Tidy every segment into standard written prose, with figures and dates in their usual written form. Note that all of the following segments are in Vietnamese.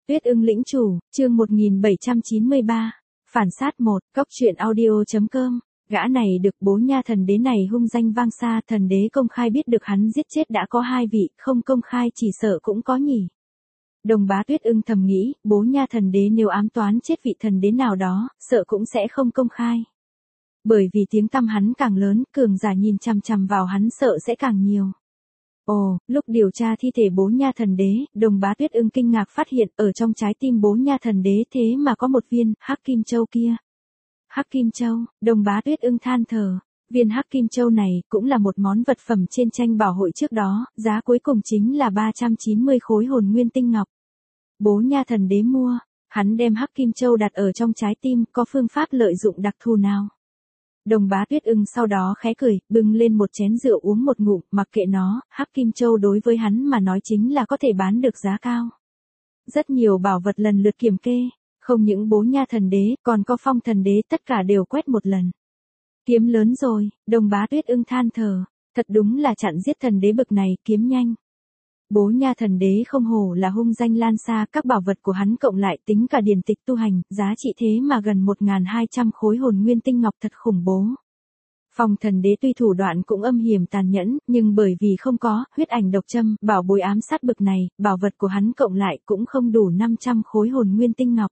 Tuyết ưng lĩnh chủ, chương 1793. Phản sát 1, Cóc truyện audio.com. Gã này được bố nha thần đế này hung danh vang xa, thần đế công khai biết được hắn giết chết đã có 2 vị, không công khai chỉ sợ cũng có nhỉ. Đồng bá Tuyết ưng thầm nghĩ, bố nha thần đế nếu ám toán chết vị thần đế nào đó, sợ cũng sẽ không công khai. Bởi vì tiếng tăm hắn càng lớn, cường giả nhìn chằm chằm vào hắn sợ sẽ càng nhiều. Ồ, lúc điều tra thi thể bố nha thần đế, đồng bá Tuyết ưng kinh ngạc phát hiện ở trong trái tim bố nha thần đế thế mà có một viên hắc kim châu kia. Hắc kim châu, đồng bá Tuyết ưng than thở, viên hắc kim châu này cũng là một món vật phẩm trên tranh bảo hội trước đó, giá cuối cùng chính là 390 khối hồn nguyên tinh ngọc. Bố nha thần đế mua, hắn đem hắc kim châu đặt ở trong trái tim, có phương pháp lợi dụng đặc thù nào? Đồng bá Tuyết ưng sau đó khẽ cười, bưng lên một chén rượu uống một ngụm, mặc kệ nó, hắc kim châu đối với hắn mà nói chính là có thể bán được giá cao. Rất nhiều bảo vật lần lượt kiểm kê, không những bố nha thần đế, còn có phong thần đế tất cả đều quét một lần. Kiếm lớn rồi, đồng bá Tuyết ưng than thở, thật đúng là chặn giết thần đế bực này, kiếm nhanh. Bố nha thần đế không hổ là hung danh lan xa, các bảo vật của hắn cộng lại tính cả điển tịch tu hành, giá trị thế mà gần 1.200 khối hồn nguyên tinh ngọc, thật khủng bố. Phong thần đế tuy thủ đoạn cũng âm hiểm tàn nhẫn, nhưng bởi vì không có huyết ảnh độc châm, bảo bối ám sát bực này, bảo vật của hắn cộng lại cũng không đủ 500 khối hồn nguyên tinh ngọc.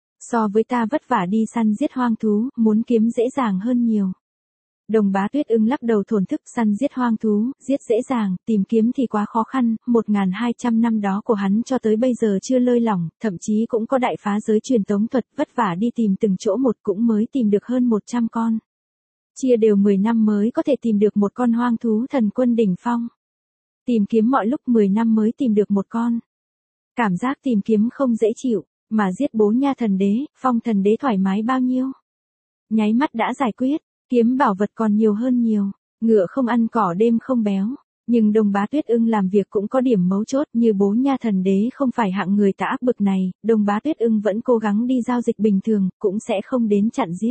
So với ta vất vả đi săn giết hoang thú, muốn kiếm dễ dàng hơn nhiều. Đồng bá Tuyết ưng lắc đầu thổn thức, săn giết hoang thú, giết dễ dàng, tìm kiếm thì quá khó khăn, 1.200 năm đó của hắn cho tới bây giờ chưa lơi lỏng, thậm chí cũng có đại phá giới truyền tống thuật, vất vả đi tìm từng chỗ một cũng mới tìm được hơn 100 con. Chia đều 10 năm mới có thể tìm được một con hoang thú thần quân đỉnh phong. Tìm kiếm mọi lúc 10 năm mới tìm được một con. Cảm giác tìm kiếm không dễ chịu, mà giết bố nha thần đế, phong thần đế thoải mái bao nhiêu. Nháy mắt đã giải quyết. Kiếm bảo vật còn nhiều hơn nhiều, ngựa không ăn cỏ đêm không béo, nhưng đồng bá Tuyết ưng làm việc cũng có điểm mấu chốt, như bố nha thần đế không phải hạng người tà ác bực này, đồng bá Tuyết ưng vẫn cố gắng đi giao dịch bình thường, cũng sẽ không đến chặn giết.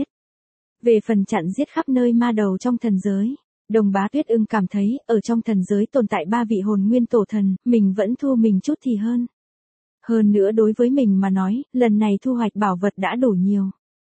Về phần chặn giết khắp nơi ma đầu trong thần giới, đồng bá Tuyết ưng cảm thấy, ở trong thần giới tồn tại 3 vị hồn nguyên tổ thần, mình vẫn thua mình chút thì hơn. Hơn nữa đối với mình mà nói, lần này thu hoạch bảo vật đã đủ nhiều.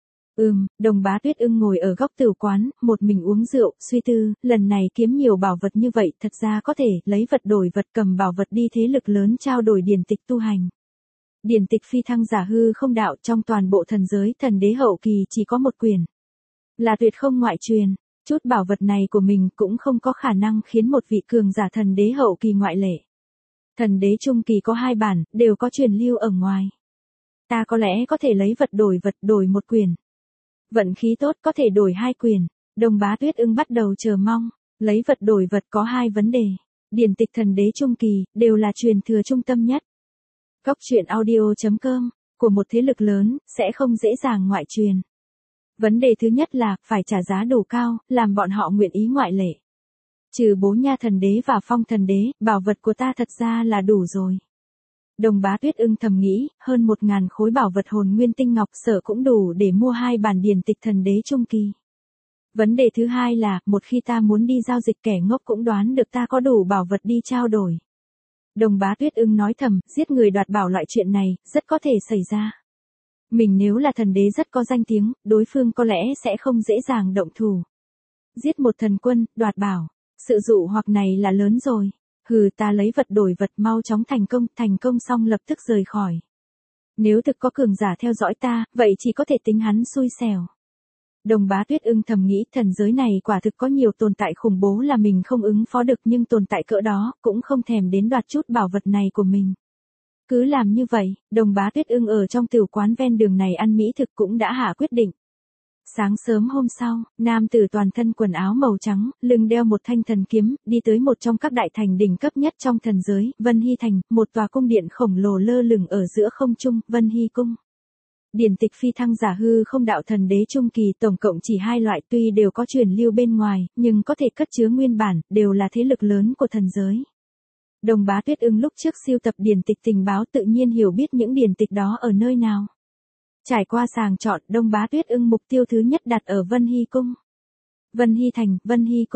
Đồng bá Tuyết ưng ngồi ở góc tửu quán, một mình uống rượu, suy tư, lần này kiếm nhiều bảo vật như vậy, thật ra có thể lấy vật đổi vật, cầm bảo vật đi thế lực lớn trao đổi điển tịch tu hành. Điển tịch phi thăng giả hư không đạo, trong toàn bộ thần giới, thần đế hậu kỳ chỉ có một quyển. Là tuyệt không ngoại truyền, chút bảo vật này của mình cũng không có khả năng khiến một vị cường giả thần đế hậu kỳ ngoại lệ. Thần đế trung kỳ có 2 bản, đều có truyền lưu ở ngoài. Ta có lẽ có thể lấy vật, đổi một quyển. Vận khí tốt có thể đổi 2 quyển. Đồng bá Tuyết ưng bắt đầu chờ mong. Lấy vật đổi vật có 2 vấn đề. Điển tịch thần đế trung kỳ, đều là truyền thừa trung tâm nhất. Cóc truyện audio.com, của một thế lực lớn, sẽ không dễ dàng ngoại truyền. Vấn đề thứ nhất là, phải trả giá đủ cao, làm bọn họ nguyện ý ngoại lệ. Trừ bố nha thần đế và phong thần đế, bảo vật của ta thật ra là đủ rồi. Đồng bá Tuyết ưng thầm nghĩ, hơn 1.000 khối bảo vật hồn nguyên tinh ngọc sở cũng đủ để mua 2 bản điển tịch thần đế trung kỳ. Vấn đề thứ hai là, một khi ta muốn đi giao dịch, kẻ ngốc cũng đoán được ta có đủ bảo vật đi trao đổi. Đồng bá Tuyết ưng nói thầm, giết người đoạt bảo loại chuyện này, rất có thể xảy ra. Mình nếu là thần đế rất có danh tiếng, đối phương có lẽ sẽ không dễ dàng động thủ. Giết một thần quân, đoạt bảo, sự dụ hoặc này là lớn rồi. Ta lấy vật đổi vật, mau chóng thành công xong lập tức rời khỏi. Nếu thực có cường giả theo dõi ta, vậy chỉ có thể tính hắn xui xẻo. Đồng bá Tuyết ưng thầm nghĩ, thần giới này quả thực có nhiều tồn tại khủng bố là mình không ứng phó được, nhưng tồn tại cỡ đó, cũng không thèm đến đoạt chút bảo vật này của mình. Cứ làm như vậy, đồng bá Tuyết ưng ở trong tửu quán ven đường này ăn mỹ thực cũng đã hạ quyết định. Sáng sớm hôm sau, nam tử toàn thân quần áo màu trắng, lưng đeo một thanh thần kiếm, đi tới một trong các đại thành đỉnh cấp nhất trong thần giới, Vân Hy Thành, một tòa cung điện khổng lồ lơ lửng ở giữa không trung, Vân Hy Cung. Điển tịch phi thăng giả hư không đạo thần đế trung kỳ, tổng cộng chỉ 2 loại, tuy đều có truyền lưu bên ngoài, nhưng có thể cất chứa nguyên bản, đều là thế lực lớn của thần giới. Đồng bá Tuyết ưng lúc trước siêu tập điển tịch tình báo tự nhiên hiểu biết những điển tịch đó ở nơi nào. Trải qua sàng chọn, đồng bá Tuyết ưng mục tiêu thứ nhất đặt ở Vân Hy Cung. Vân Hy Thành, Vân Hy Cung.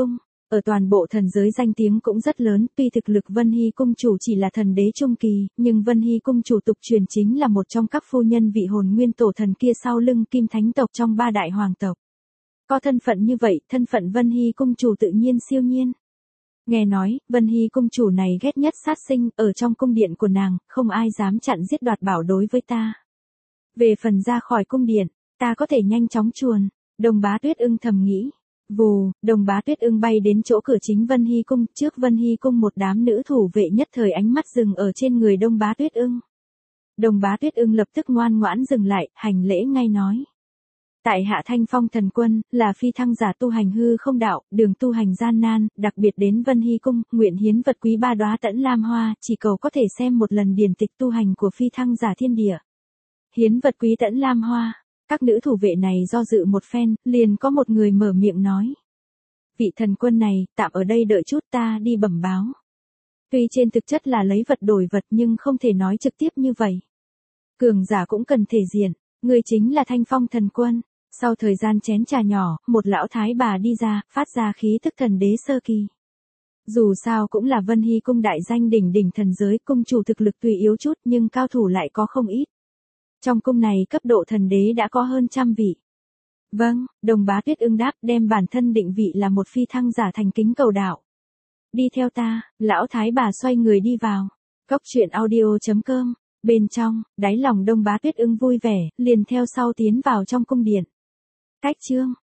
Ở toàn bộ thần giới danh tiếng cũng rất lớn, tuy thực lực Vân Hy cung chủ chỉ là thần đế trung kỳ, nhưng Vân Hy cung chủ tục truyền chính là một trong các phu nhân vị hồn nguyên tổ thần kia sau lưng Kim Thánh tộc trong 3 đại hoàng tộc. Có thân phận như vậy, thân phận Vân Hy cung chủ tự nhiên siêu nhiên. Nghe nói, Vân Hy cung chủ này ghét nhất sát sinh, ở trong cung điện của nàng, không ai dám chặn giết đoạt bảo đối với ta. Về phần ra khỏi cung điện, ta có thể nhanh chóng chuồn, Đồng Bá Tuyết Ưng thầm nghĩ. Vù, Đồng Bá Tuyết Ưng bay đến chỗ cửa chính Vân Hy cung, trước Vân Hy cung một đám nữ thủ vệ nhất thời ánh mắt dừng ở trên người Đồng Bá Tuyết Ưng. Đồng Bá Tuyết Ưng lập tức ngoan ngoãn dừng lại, hành lễ ngay nói. Tại hạ Thanh Phong thần quân, là phi thăng giả tu hành hư không đạo, đường tu hành gian nan, đặc biệt đến Vân Hy cung, nguyện hiến vật quý 3 đóa Tẫn Lam Hoa, chỉ cầu có thể xem một lần điển tịch tu hành của phi thăng giả thiên địa. Hiến vật quý Tẫn Lam Hoa. Các nữ thủ vệ này do dự một phen, liền có một người mở miệng nói. Vị thần quân này, tạm ở đây đợi chút ta đi bẩm báo. Tuy trên thực chất là lấy vật đổi vật nhưng không thể nói trực tiếp như vậy. Cường giả cũng cần thể diện, người chính là Thanh Phong thần quân. Sau thời gian chén trà nhỏ, một lão thái bà đi ra, phát ra khí tức thần đế sơ kỳ. Dù sao cũng là Vân Hy cung đại danh đỉnh đỉnh thần giới, cung chủ thực lực tuy yếu chút nhưng cao thủ lại có không ít. Trong cung này cấp độ thần đế đã có hơn 100 vị. Vâng, Đồng Bá Tuyết Ưng đáp, đem bản thân định vị là một phi thăng giả thành kính cầu đạo. Đi theo ta, lão thái bà xoay người đi vào. Cốc truyện audio.com. Bên trong, đáy lòng Đồng Bá Tuyết Ưng vui vẻ, liền theo sau tiến vào trong cung điện. Cách chương